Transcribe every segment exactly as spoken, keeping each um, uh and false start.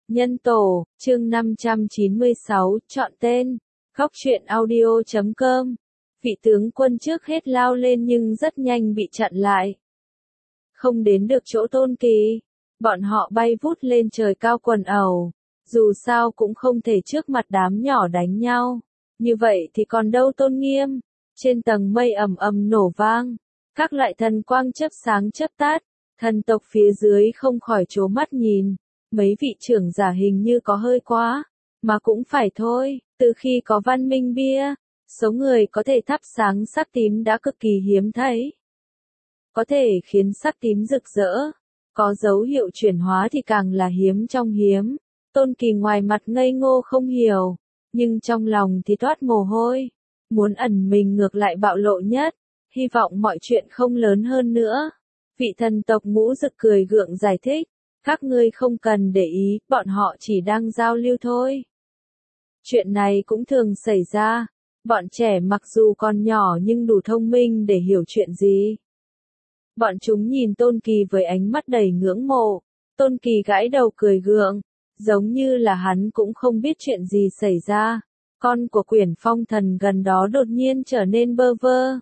Nhân tổ, chương năm trăm chín mươi sáu, chọn tên, góc truyện audio chấm com. Vị tướng quân trước hết lao lên nhưng rất nhanh bị chặn lại. Không đến được chỗ Tôn Kỳ, bọn họ bay vút lên trời cao quần ẩu, dù sao cũng không thể trước mặt đám nhỏ đánh nhau. Như vậy thì còn đâu tôn nghiêm. Trên tầng mây ầm ầm nổ vang, các loại thần quang chớp sáng chớp tắt, thần tộc phía dưới không khỏi trố mắt nhìn. Mấy vị trưởng giả hình như có hơi quá, mà cũng phải thôi, từ khi có văn minh bia, số người có thể thắp sáng sắc tím đã cực kỳ hiếm thấy. Có thể khiến sắc tím rực rỡ, có dấu hiệu chuyển hóa thì càng là hiếm trong hiếm. Tôn Kỳ ngoài mặt ngây ngô không hiểu, nhưng trong lòng thì toát mồ hôi, muốn ẩn mình ngược lại bạo lộ nhất, hy vọng mọi chuyện không lớn hơn nữa. Vị thần tộc Ngũ Dực cười gượng giải thích, các ngươi không cần để ý, bọn họ chỉ đang giao lưu thôi. Chuyện này cũng thường xảy ra, bọn trẻ mặc dù còn nhỏ nhưng đủ thông minh để hiểu chuyện gì. Bọn chúng nhìn Tôn Kỳ với ánh mắt đầy ngưỡng mộ, Tôn Kỳ gãi đầu cười gượng, giống như là hắn cũng không biết chuyện gì xảy ra. Con của Quyển Phong Thần gần đó đột nhiên trở nên bơ vơ.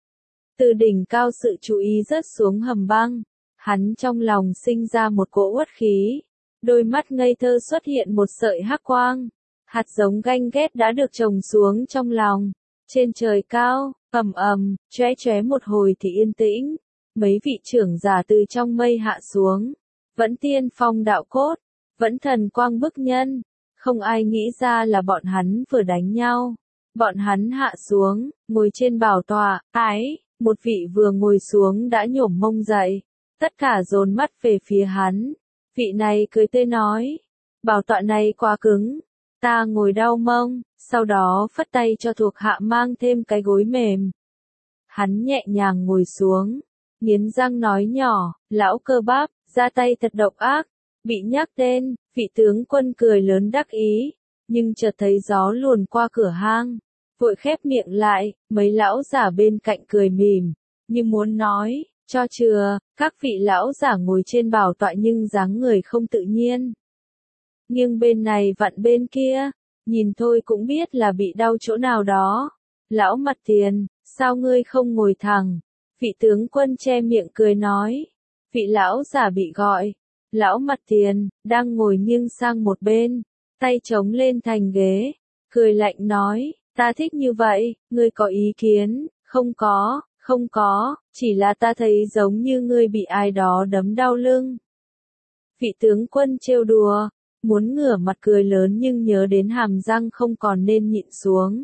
Từ đỉnh cao sự chú ý rớt xuống hầm băng, hắn trong lòng sinh ra một cỗ uất khí, đôi mắt ngây thơ xuất hiện một sợi hắc quang, hạt giống ganh ghét đã được trồng xuống trong lòng. Trên trời cao, ầm ầm, chóe chóe một hồi thì yên tĩnh, mấy vị trưởng giả từ trong mây hạ xuống, vẫn tiên phong đạo cốt, vẫn thần quang bức nhân. Không ai nghĩ ra là bọn hắn vừa đánh nhau. Bọn hắn hạ xuống, ngồi trên bảo tọa, ái, một vị vừa ngồi xuống đã nhổm mông dậy. Tất cả dồn mắt về phía hắn. Vị này cười tươi nói, bảo tọa này quá cứng, ta ngồi đau mông, sau đó phất tay cho thuộc hạ mang thêm cái gối mềm. Hắn nhẹ nhàng ngồi xuống, nghiến răng nói nhỏ, lão Cơ Bắp, ra tay thật độc ác. Bị nhắc tên, vị tướng quân cười lớn đắc ý, nhưng chợt thấy gió luồn qua cửa hang, vội khép miệng lại. Mấy lão giả bên cạnh cười mỉm, như muốn nói, cho chừa. Các vị lão giả ngồi trên bảo tọa nhưng dáng người không tự nhiên, nghiêng bên này vặn bên kia, nhìn thôi cũng biết là bị đau chỗ nào đó. Lão Mặt Tiền, sao ngươi không ngồi thẳng? Vị tướng quân che miệng cười nói. Vị lão giả bị gọi, Lão Mặt Tiền, đang ngồi nghiêng sang một bên, tay chống lên thành ghế, cười lạnh nói, ta thích như vậy, ngươi có ý kiến? Không có, không có, chỉ là ta thấy giống như ngươi bị ai đó đấm đau lưng. Vị tướng quân trêu đùa, muốn ngửa mặt cười lớn nhưng nhớ đến hàm răng không còn nên nhịn xuống.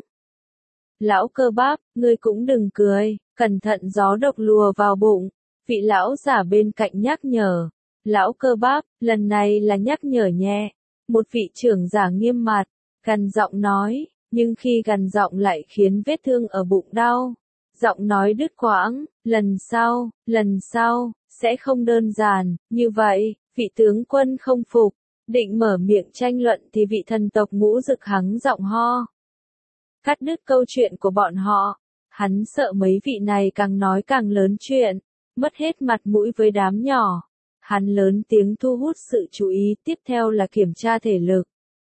Lão Cơ Bắp, ngươi cũng đừng cười, cẩn thận gió độc lùa vào bụng. Vị lão giả bên cạnh nhắc nhở. Lão Cơ Bắp, lần này là nhắc nhở nhẹ. Một vị trưởng giả nghiêm mặt, gằn giọng nói, nhưng khi gằn giọng lại khiến vết thương ở bụng đau. Giọng nói đứt quãng, lần sau, lần sau, sẽ không đơn giản, như vậy. Vị tướng quân không phục, định mở miệng tranh luận thì vị thần tộc Ngũ Dực hắng giọng ho. Cắt đứt câu chuyện của bọn họ, hắn sợ mấy vị này càng nói càng lớn chuyện, mất hết mặt mũi với đám nhỏ. Hắn lớn tiếng thu hút sự chú ý, tiếp theo là kiểm tra thể lực.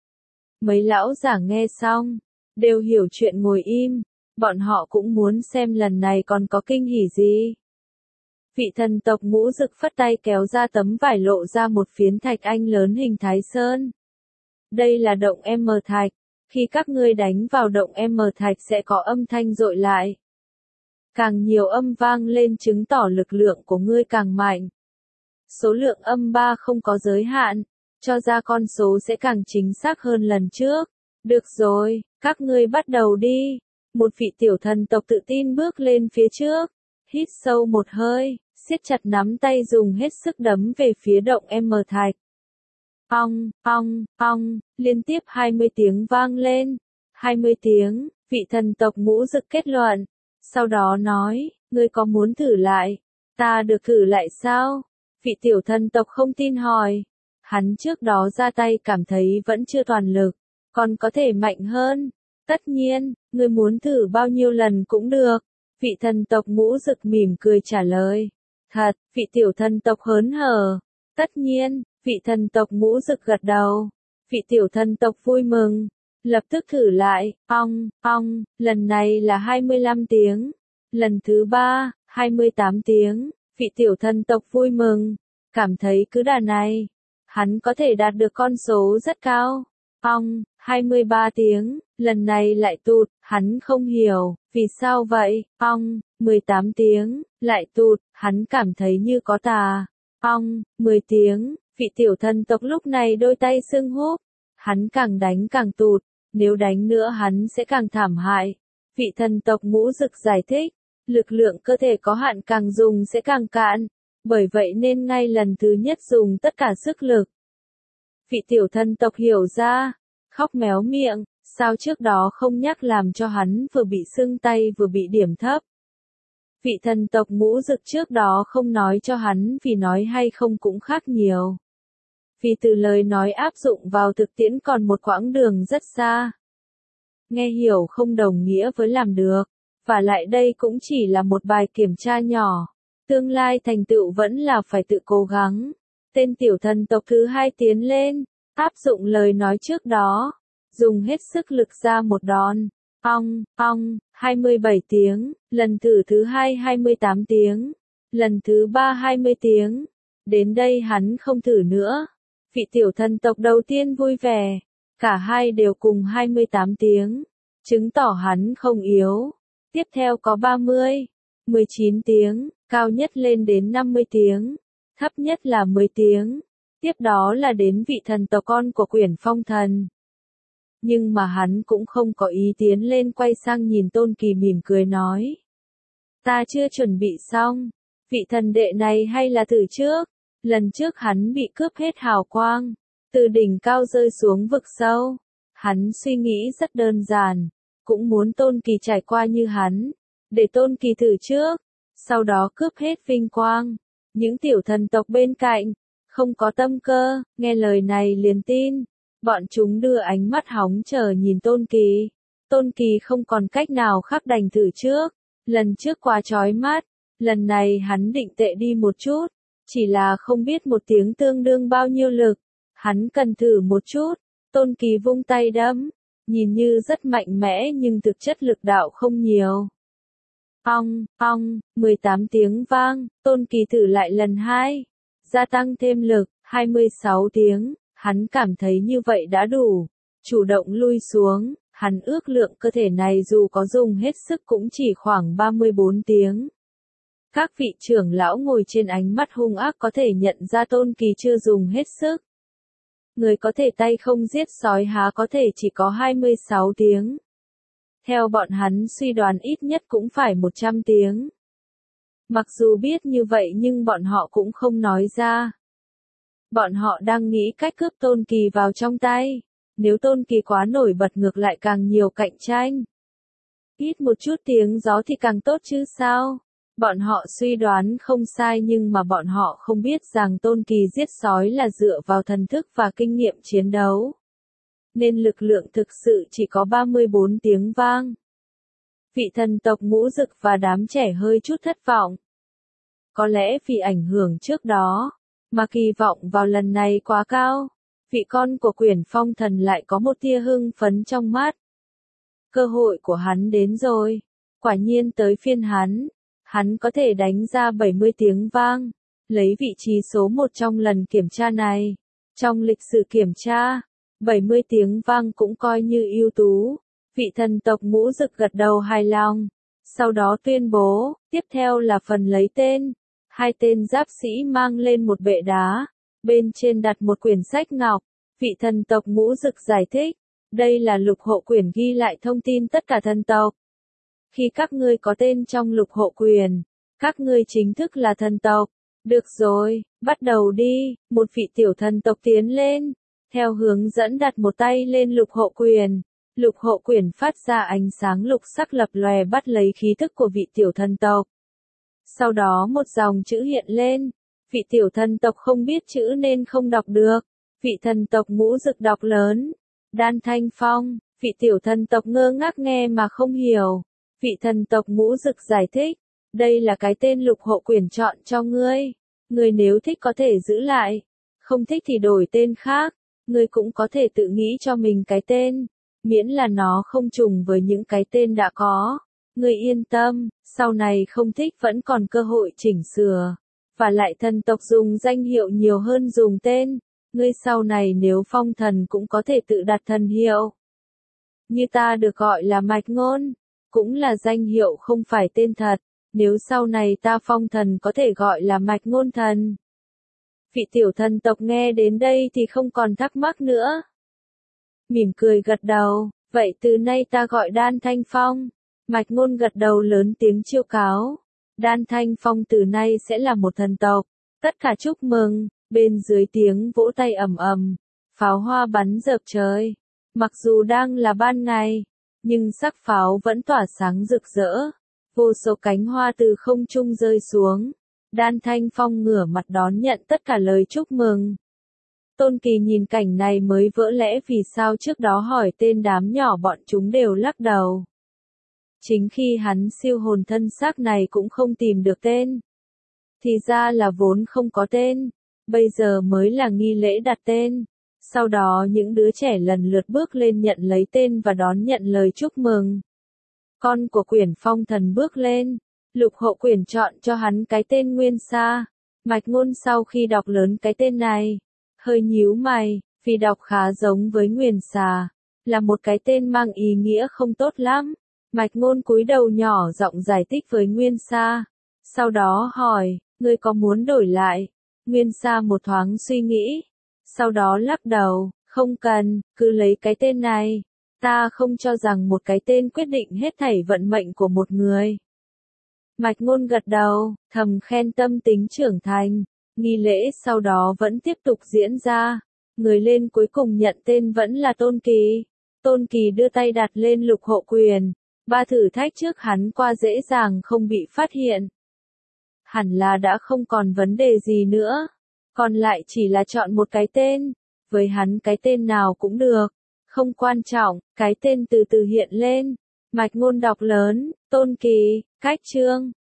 Mấy lão giả nghe xong, đều hiểu chuyện ngồi im, bọn họ cũng muốn xem lần này còn có kinh hỉ gì. Vị thần tộc Ngũ Dực phất tay kéo ra tấm vải lộ ra một phiến thạch anh lớn hình Thái Sơn. Đây là động M thạch, khi các ngươi đánh vào động M thạch sẽ có âm thanh dội lại. Càng nhiều âm vang lên chứng tỏ lực lượng của ngươi càng mạnh. Số lượng âm ba không có giới hạn, cho ra con số sẽ càng chính xác hơn lần trước. Được rồi, các ngươi bắt đầu đi. Một vị tiểu thần tộc tự tin bước lên phía trước, hít sâu một hơi, siết chặt nắm tay dùng hết sức đấm về phía động M thạch. Ong, ong, ong, liên tiếp hai mươi tiếng vang lên. hai mươi tiếng, vị thần tộc Ngũ Dực kết luận. Sau đó nói, ngươi có muốn thử lại? Ta được thử lại sao? Vị tiểu thần tộc không tin hỏi. Hắn trước đó ra tay cảm thấy vẫn chưa toàn lực, còn có thể mạnh hơn. Tất nhiên, ngươi muốn thử bao nhiêu lần cũng được. Vị thần tộc Ngũ Dực mỉm cười trả lời. Thật, vị tiểu thần tộc hớn hở. Tất nhiên, vị thần tộc Ngũ Dực gật đầu. Vị tiểu thần tộc vui mừng, lập tức thử lại, ong, ong, lần này là hai mươi lăm tiếng. Lần thứ ba, hai mươi tám tiếng, vị tiểu thần tộc vui mừng, cảm thấy cứ đà này, hắn có thể đạt được con số rất cao. Ong, hai mươi ba tiếng, lần này lại tụt, hắn không hiểu, vì sao vậy, ong, mười tám tiếng, lại tụt, hắn cảm thấy như có tà. Ong, mười tiếng, vị tiểu thần tộc lúc này đôi tay sưng húp, hắn càng đánh càng tụt, nếu đánh nữa hắn sẽ càng thảm hại. Vị thần tộc ngũ dực giải thích, lực lượng cơ thể có hạn càng dùng sẽ càng cạn, bởi vậy nên ngay lần thứ nhất dùng tất cả sức lực. Vị tiểu thần tộc hiểu ra, khóc méo miệng, sao trước đó không nhắc làm cho hắn vừa bị sưng tay vừa bị điểm thấp. Vị thần tộc ngũ dực trước đó không nói cho hắn vì nói hay không cũng khác nhiều. Vì từ lời nói áp dụng vào thực tiễn còn một quãng đường rất xa. Nghe hiểu không đồng nghĩa với làm được, và lại đây cũng chỉ là một bài kiểm tra nhỏ. Tương lai thành tựu vẫn là phải tự cố gắng. Tên tiểu thần tộc thứ hai tiến lên, áp dụng lời nói trước đó, dùng hết sức lực ra một đòn. Ong, ong, hai mươi bảy tiếng, lần thử thứ hai hai mươi tám tiếng, lần thứ ba hai mươi tiếng. Đến đây hắn không thử nữa. Vị tiểu thần tộc đầu tiên vui vẻ, cả hai đều cùng hai mươi tám tiếng, chứng tỏ hắn không yếu. Tiếp theo có ba mươi, mười chín tiếng, cao nhất lên đến năm mươi tiếng, thấp nhất là mười tiếng. Tiếp đó là đến vị thần tộc con của Quyển Phong Thần. Nhưng mà hắn cũng không có ý tiến lên, quay sang nhìn Tôn Kỳ mỉm cười nói. Ta chưa chuẩn bị xong, vị thần đệ này hay là thử trước. Lần trước hắn bị cướp hết hào quang, từ đỉnh cao rơi xuống vực sâu. Hắn suy nghĩ rất đơn giản, cũng muốn Tôn Kỳ trải qua như hắn, để Tôn Kỳ thử trước, sau đó cướp hết vinh quang. Những tiểu thần tộc bên cạnh, không có tâm cơ, nghe lời này liền tin. Bọn chúng đưa ánh mắt hóng chờ nhìn Tôn Kỳ. Tôn Kỳ không còn cách nào khác đành thử trước. Lần trước quá chói mắt, lần này hắn định tệ đi một chút. Chỉ là không biết một tiếng tương đương bao nhiêu lực. Hắn cần thử một chút. Tôn Kỳ vung tay đấm. Nhìn như rất mạnh mẽ nhưng thực chất lực đạo không nhiều. Ong, ong, mười tám tiếng vang. Tôn Kỳ thử lại lần hai. Gia tăng thêm lực, hai mươi sáu tiếng. Hắn cảm thấy như vậy đã đủ. Chủ động lui xuống. Hắn ước lượng cơ thể này dù có dùng hết sức cũng chỉ khoảng ba mươi bốn tiếng. Các vị trưởng lão ngồi trên ánh mắt hung ác có thể nhận ra Tôn Kỳ chưa dùng hết sức. Người có thể tay không giết sói há có thể chỉ có hai mươi sáu tiếng. Theo bọn hắn suy đoán ít nhất cũng phải một trăm tiếng. Mặc dù biết như vậy nhưng bọn họ cũng không nói ra. Bọn họ đang nghĩ cách cướp Tôn Kỳ vào trong tay. Nếu Tôn Kỳ quá nổi bật ngược lại càng nhiều cạnh tranh. Ít một chút tiếng gió thì càng tốt chứ sao? Bọn họ suy đoán không sai nhưng mà bọn họ không biết rằng Tôn Kỳ giết sói là dựa vào thần thức và kinh nghiệm chiến đấu. Nên lực lượng thực sự chỉ có ba mươi bốn tiếng vang. Vị thần tộc ngũ dực và đám trẻ hơi chút thất vọng. Có lẽ vì ảnh hưởng trước đó, mà kỳ vọng vào lần này quá cao. Vị con của Quyển Phong Thần lại có một tia hưng phấn trong mắt. Cơ hội của hắn đến rồi. Quả nhiên tới phiên hắn. Hắn có thể đánh ra bảy mươi tiếng vang, lấy vị trí số một trong lần kiểm tra này. Trong lịch sử kiểm tra, bảy mươi tiếng vang cũng coi như ưu tú. Vị thần tộc ngũ dực gật đầu hài lòng. Sau đó tuyên bố, tiếp theo là phần lấy tên. Hai tên giáp sĩ mang lên một bệ đá. Bên trên đặt một quyển sách ngọc. Vị thần tộc ngũ dực giải thích. Đây là lục hộ quyển ghi lại thông tin tất cả thần tộc. Khi các ngươi có tên trong lục hộ quyền, các ngươi chính thức là thần tộc. Được rồi, bắt đầu đi. Một vị tiểu thần tộc tiến lên. Theo hướng dẫn đặt một tay lên lục hộ quyền. Lục hộ quyền phát ra ánh sáng lục sắc lập lòe bắt lấy khí thức của vị tiểu thần tộc. Sau đó một dòng chữ hiện lên. Vị tiểu thần tộc không biết chữ nên không đọc được. Vị thần tộc ngũ dực đọc lớn. Đan Thanh Phong. Vị tiểu thần tộc ngơ ngác nghe mà không hiểu. Vị thần tộc ngũ dực giải thích. Đây là cái tên lục hộ quyền chọn cho ngươi. Ngươi nếu thích có thể giữ lại. Không thích thì đổi tên khác. ngươi cũng có thể tự nghĩ cho mình cái tên, miễn là nó không trùng với những cái tên đã có. Ngươi yên tâm, sau này không thích vẫn còn cơ hội chỉnh sửa. Và lại thần tộc dùng danh hiệu nhiều hơn dùng tên, ngươi sau này nếu phong thần cũng có thể tự đặt thần hiệu. Như ta được gọi là Mạch Ngôn, cũng là danh hiệu không phải tên thật, nếu sau này ta phong thần có thể gọi là Mạch Ngôn Thần. Vị tiểu thần tộc nghe đến đây thì không còn thắc mắc nữa. Mỉm cười gật đầu, vậy từ nay ta gọi Đan Thanh Phong. Mạch Ngôn gật đầu lớn tiếng chiêu cáo. Đan Thanh Phong từ nay sẽ là một thần tộc. Tất cả chúc mừng, bên dưới tiếng vỗ tay ầm ầm, pháo hoa bắn rợp trời. Mặc dù đang là ban ngày, nhưng sắc pháo vẫn tỏa sáng rực rỡ. Vô số cánh hoa từ không trung rơi xuống. Đan Thanh Phong ngửa mặt đón nhận tất cả lời chúc mừng. Tôn Kỳ nhìn cảnh này mới vỡ lẽ vì sao trước đó hỏi tên đám nhỏ bọn chúng đều lắc đầu. Chính khi hắn siêu hồn thân xác này cũng không tìm được tên. Thì ra là vốn không có tên, bây giờ mới là nghi lễ đặt tên. Sau đó những đứa trẻ lần lượt bước lên nhận lấy tên và đón nhận lời chúc mừng. Con của Quyển Phong Thần bước lên, Lục Hậu Quyển chọn cho hắn cái tên Nguyên Sa. Mạch Ngôn sau khi đọc lớn cái tên này, hơi nhíu mày, vì đọc khá giống với Nguyên Xà, là một cái tên mang ý nghĩa không tốt lắm. Mạch Ngôn cúi đầu nhỏ giọng giải thích với Nguyên Sa, sau đó hỏi, ngươi có muốn đổi lại? Nguyên Sa một thoáng suy nghĩ, sau đó lắc đầu, không cần, cứ lấy cái tên này. Ta không cho rằng một cái tên quyết định hết thảy vận mệnh của một người. Mạch Ngôn gật đầu, thầm khen tâm tính trưởng thành. Nghi lễ sau đó vẫn tiếp tục diễn ra. Người lên cuối cùng nhận tên vẫn là Tôn Kỳ. Tôn Kỳ đưa tay đặt lên Lục Hậu Quyền. Ba thử thách trước hắn qua dễ dàng không bị phát hiện. Hẳn là đã không còn vấn đề gì nữa. Còn lại chỉ là chọn một cái tên. Với hắn cái tên nào cũng được. Không quan trọng, cái tên từ từ hiện lên. Mạch Ngôn đọc lớn, Tôn Kỳ, cách chương.